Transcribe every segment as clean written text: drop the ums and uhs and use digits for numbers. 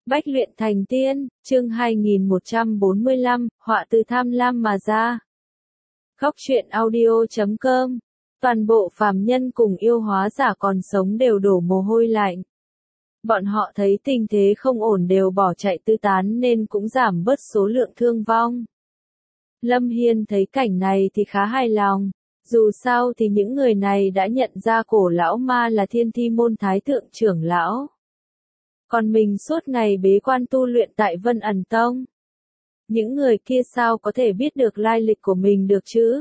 Bách luyện thành tiên, chương 2145, họa từ tham lam mà ra. Góc truyện audio.com. Toàn bộ phàm nhân cùng yêu hóa giả còn sống đều đổ mồ hôi lạnh. Bọn họ thấy tình thế không ổn đều bỏ chạy tứ tán nên cũng giảm bớt số lượng thương vong. Lâm Hiên thấy cảnh này thì khá hài lòng. Dù sao thì những người này đã nhận ra cổ lão ma là Thiên Thi môn thái thượng trưởng lão. Còn mình suốt ngày bế quan tu luyện tại Vân Ẩn Tông. Những người kia sao có thể biết được lai lịch của mình được chứ?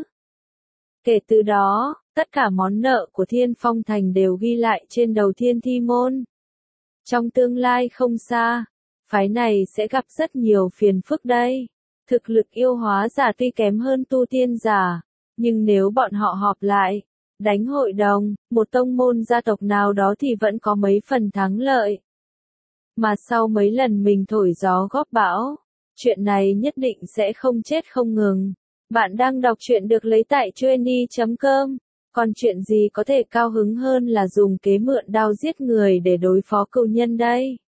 Kể từ đó, tất cả món nợ của Thiên Phong Thành đều ghi lại trên đầu Thiên Thi môn. Trong tương lai không xa, phái này sẽ gặp rất nhiều phiền phức đây. Thực lực yêu hóa giả tuy kém hơn tu tiên giả, nhưng nếu bọn họ họp lại, đánh hội đồng, một tông môn gia tộc nào đó thì vẫn có mấy phần thắng lợi. Mà sau mấy lần mình thổi gió góp bão, chuyện này nhất định sẽ không chết không ngừng. Bạn đang đọc truyện được lấy tại Chueny.com. Còn chuyện gì có thể cao hứng hơn là dùng kế mượn đao giết người để đối phó cừu nhân đây?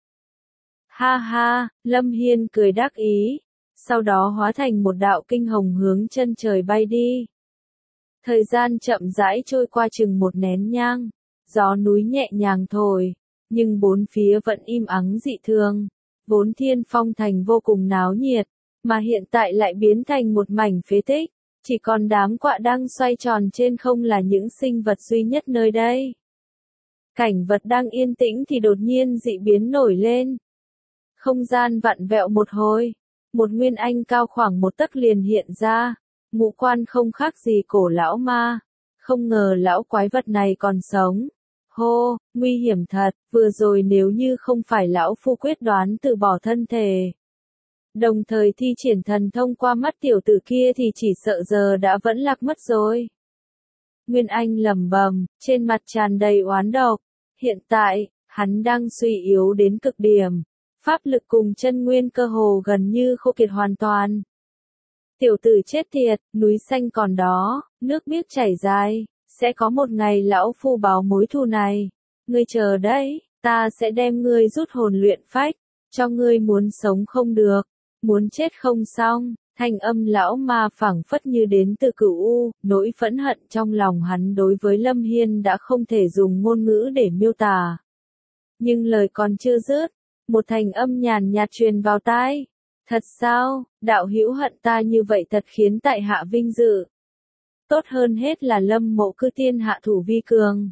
Ha ha, Lâm Hiên cười đắc ý, sau đó hóa thành một đạo kinh hồng hướng chân trời bay đi. Thời gian chậm rãi trôi qua chừng một nén nhang, gió núi nhẹ nhàng thổi, nhưng bốn phía vẫn im ắng dị thường. Vốn Thiên Phong Thành vô cùng náo nhiệt, mà hiện tại lại biến thành một mảnh phế tích, chỉ còn đám quạ đang xoay tròn trên không là những sinh vật duy nhất nơi đây. Cảnh vật đang yên tĩnh thì đột nhiên dị biến nổi lên. Không gian vặn vẹo một hồi, một nguyên anh cao khoảng một tấc liền hiện ra, ngũ quan không khác gì cổ lão ma, không ngờ lão quái vật này còn sống. Hô, nguy hiểm thật, vừa rồi nếu như không phải lão phu quyết đoán từ bỏ thân thể, đồng thời thi triển thần thông qua mắt tiểu tử kia thì chỉ sợ giờ đã vẫn lạc mất rồi. Nguyên Anh lẩm bẩm, trên mặt tràn đầy oán độc. Hiện tại, hắn đang suy yếu đến cực điểm, pháp lực cùng chân nguyên cơ hồ gần như khô kiệt hoàn toàn. Tiểu tử chết tiệt, núi xanh còn đó, nước biếc chảy dài. Sẽ có một ngày lão phu báo mối thù này. Ngươi chờ đấy, ta sẽ đem ngươi rút hồn luyện phách, cho ngươi muốn sống không được, muốn chết không xong. Thanh âm lão ma phảng phất như đến từ cửu u, nỗi phẫn hận trong lòng hắn đối với Lâm Hiên đã không thể dùng ngôn ngữ để miêu tả. Nhưng lời còn chưa dứt, một thành âm nhàn nhạt truyền vào tai. Thật sao, đạo hữu hận ta như vậy thật khiến tại hạ vinh dự. Tốt hơn hết là Lâm Mộ cư tiên hạ thủ vi cường.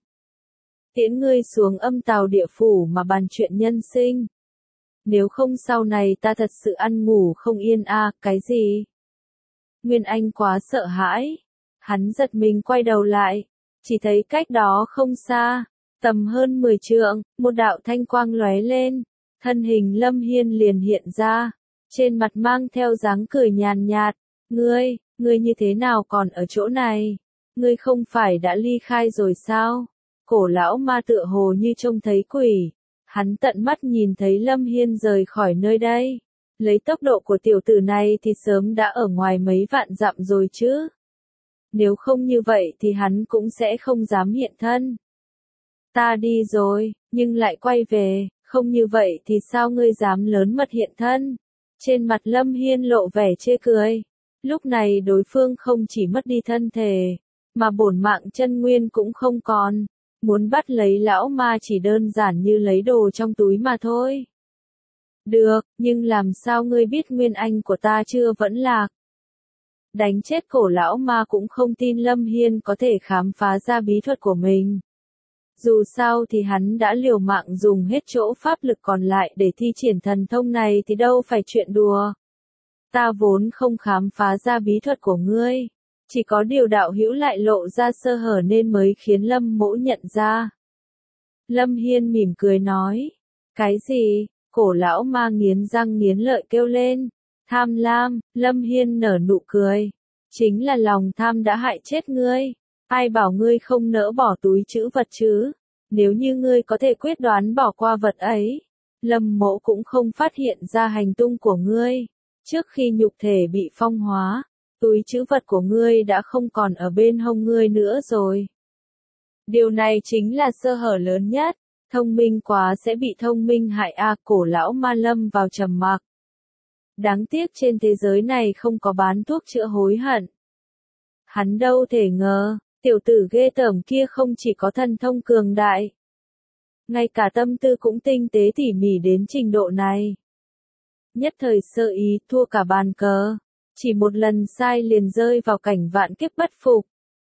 Tiễn ngươi xuống âm tào địa phủ mà bàn chuyện nhân sinh. Nếu không sau này ta thật sự ăn ngủ không yên cái gì? Nguyên Anh quá sợ hãi. Hắn giật mình quay đầu lại. Chỉ thấy cách đó không xa, tầm hơn 10 trượng, một đạo thanh quang lóe lên. Thân hình Lâm Hiên liền hiện ra. Trên mặt mang theo dáng cười nhàn nhạt. Ngươi như thế nào còn ở chỗ này? Ngươi không phải đã ly khai rồi sao? Cổ lão ma tựa hồ như trông thấy quỷ. Hắn tận mắt nhìn thấy Lâm Hiên rời khỏi nơi đây. Lấy tốc độ của tiểu tử này thì sớm đã ở ngoài mấy vạn dặm rồi chứ. Nếu không như vậy thì hắn cũng sẽ không dám hiện thân. Ta đi rồi, nhưng lại quay về, không như vậy thì sao ngươi dám lớn mật hiện thân? Trên mặt Lâm Hiên lộ vẻ chê cười. Lúc này đối phương không chỉ mất đi thân thể, mà bổn mạng chân nguyên cũng không còn. Muốn bắt lấy lão ma chỉ đơn giản như lấy đồ trong túi mà thôi. Được, nhưng làm sao ngươi biết nguyên anh của ta chưa vẫn lạc? Đánh chết cổ lão ma cũng không tin Lâm Hiên có thể khám phá ra bí thuật của mình. Dù sao thì hắn đã liều mạng dùng hết chỗ pháp lực còn lại để thi triển thần thông này thì đâu phải chuyện đùa. Ta vốn không khám phá ra bí thuật của ngươi, chỉ có điều đạo hữu lại lộ ra sơ hở nên mới khiến Lâm Mỗ nhận ra. Lâm Hiên mỉm cười nói, cái gì? Cổ lão ma nghiến răng nghiến lợi kêu lên, tham lam. Lâm Hiên nở nụ cười, chính là lòng tham đã hại chết ngươi. Ai bảo ngươi không nỡ bỏ túi trữ vật chứ? Nếu như ngươi có thể quyết đoán bỏ qua vật ấy, Lâm Mỗ cũng không phát hiện ra hành tung của ngươi. Trước khi nhục thể bị phong hóa, túi trữ vật của ngươi đã không còn ở bên hông ngươi nữa rồi. Điều này chính là sơ hở lớn nhất. Thông minh quá sẽ bị thông minh hại a. Cổ lão ma lâm vào trầm mặc. Đáng tiếc trên thế giới này không có bán thuốc chữa hối hận. Hắn đâu thể ngờ, tiểu tử ghê tởm kia không chỉ có thần thông cường đại, ngay cả tâm tư cũng tinh tế tỉ mỉ đến trình độ này. Nhất thời sơ ý thua cả bàn cờ, chỉ một lần sai liền rơi vào cảnh vạn kiếp bất phục.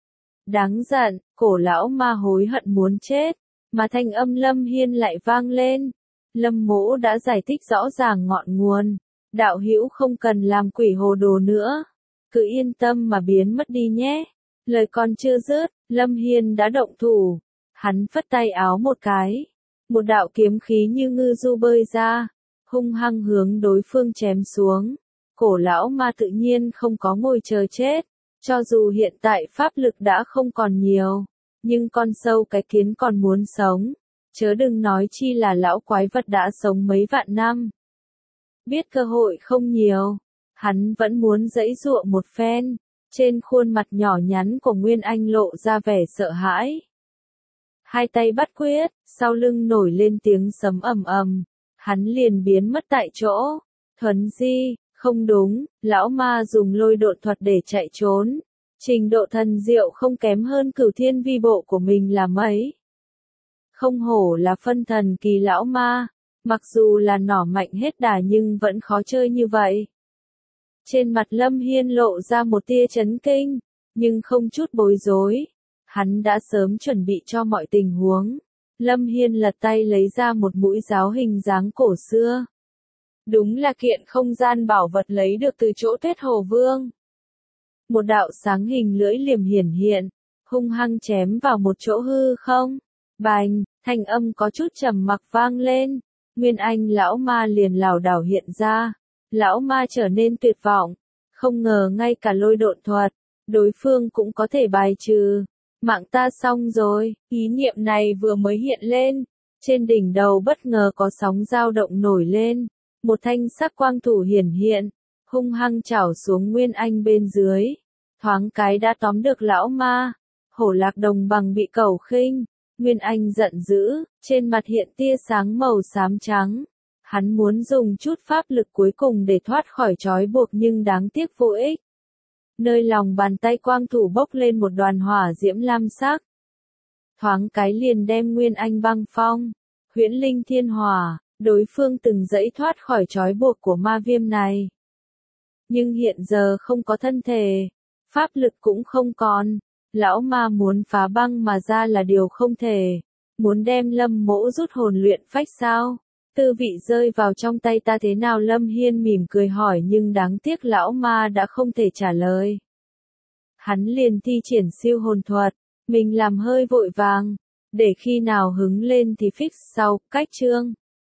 Đáng giận, cổ lão ma hối hận muốn chết, mà thanh âm Lâm Hiên lại vang lên. Lâm Mỗ đã giải thích rõ ràng ngọn nguồn, đạo hữu không cần làm quỷ hồ đồ nữa, cứ yên tâm mà biến mất đi nhé. Lời còn chưa dứt, Lâm Hiên đã động thủ, hắn phất tay áo một cái, một đạo kiếm khí như ngư du bơi ra, hung hăng hướng đối phương chém xuống. Cổ lão ma tự nhiên không có ngồi chờ chết, cho dù hiện tại pháp lực đã không còn nhiều, nhưng con sâu cái kiến còn muốn sống, chớ đừng nói chi là lão quái vật đã sống mấy vạn năm. Biết cơ hội không nhiều, hắn vẫn muốn giãy giụa một phen, trên khuôn mặt nhỏ nhắn của Nguyên Anh lộ ra vẻ sợ hãi. Hai tay bắt quyết, sau lưng nổi lên tiếng sấm ầm ầm, hắn liền biến mất tại chỗ. Thuấn di, không đúng, lão ma dùng lôi độn thuật để chạy trốn. Trình độ thần diệu không kém hơn Cửu Thiên Vi Bộ của mình là mấy. Không hổ là phân thần kỳ lão ma, mặc dù là nỏ mạnh hết đà nhưng vẫn khó chơi như vậy. Trên mặt Lâm Hiên lộ ra một tia chấn kinh, nhưng không chút bối rối. Hắn đã sớm chuẩn bị cho mọi tình huống. Lâm Hiên lật tay lấy ra một mũi giáo hình dáng cổ xưa. Đúng là kiện không gian bảo vật lấy được từ chỗ Tuyết Hồ Vương. Một đạo sáng hình lưỡi liềm hiển hiện, hung hăng chém vào một chỗ hư không. Bành, thanh âm có chút trầm mặc vang lên. Nguyên Anh lão ma liền lảo đảo hiện ra. Lão ma trở nên tuyệt vọng. Không ngờ ngay cả lôi độn thuật, đối phương cũng có thể bài trừ. Mạng ta xong rồi, ý niệm này vừa mới hiện lên. Trên đỉnh đầu bất ngờ có sóng dao động nổi lên. Một thanh sắc quang thủ hiển hiện, hung hăng chảo xuống Nguyên Anh bên dưới. Thoáng cái đã tóm được lão ma. Hổ Lạc Đồng Bằng bị cẩu khinh. Nguyên Anh giận dữ, trên mặt hiện tia sáng màu xám trắng. Hắn muốn dùng chút pháp lực cuối cùng để thoát khỏi trói buộc nhưng đáng tiếc vô ích. Nơi lòng bàn tay quang thủ bốc lên một đoàn hỏa diễm lam sắc. Thoáng cái liền đem Nguyên Anh băng phong. Huyễn linh thiên hỏa, đối phương từng giãy thoát khỏi trói buộc của ma viêm này. Nhưng hiện giờ không có thân thể, pháp lực cũng không còn. Lão ma muốn phá băng mà ra là điều không thể. Muốn đem Lâm Mỗ rút hồn luyện phách sao? Tư vị rơi vào trong tay ta thế nào? Lâm Hiên mỉm cười hỏi nhưng đáng tiếc lão ma đã không thể trả lời. Hắn liền thi triển siêu hồn thuật, mình làm hơi vội vàng, để khi nào hứng lên thì fix sau, cách chương.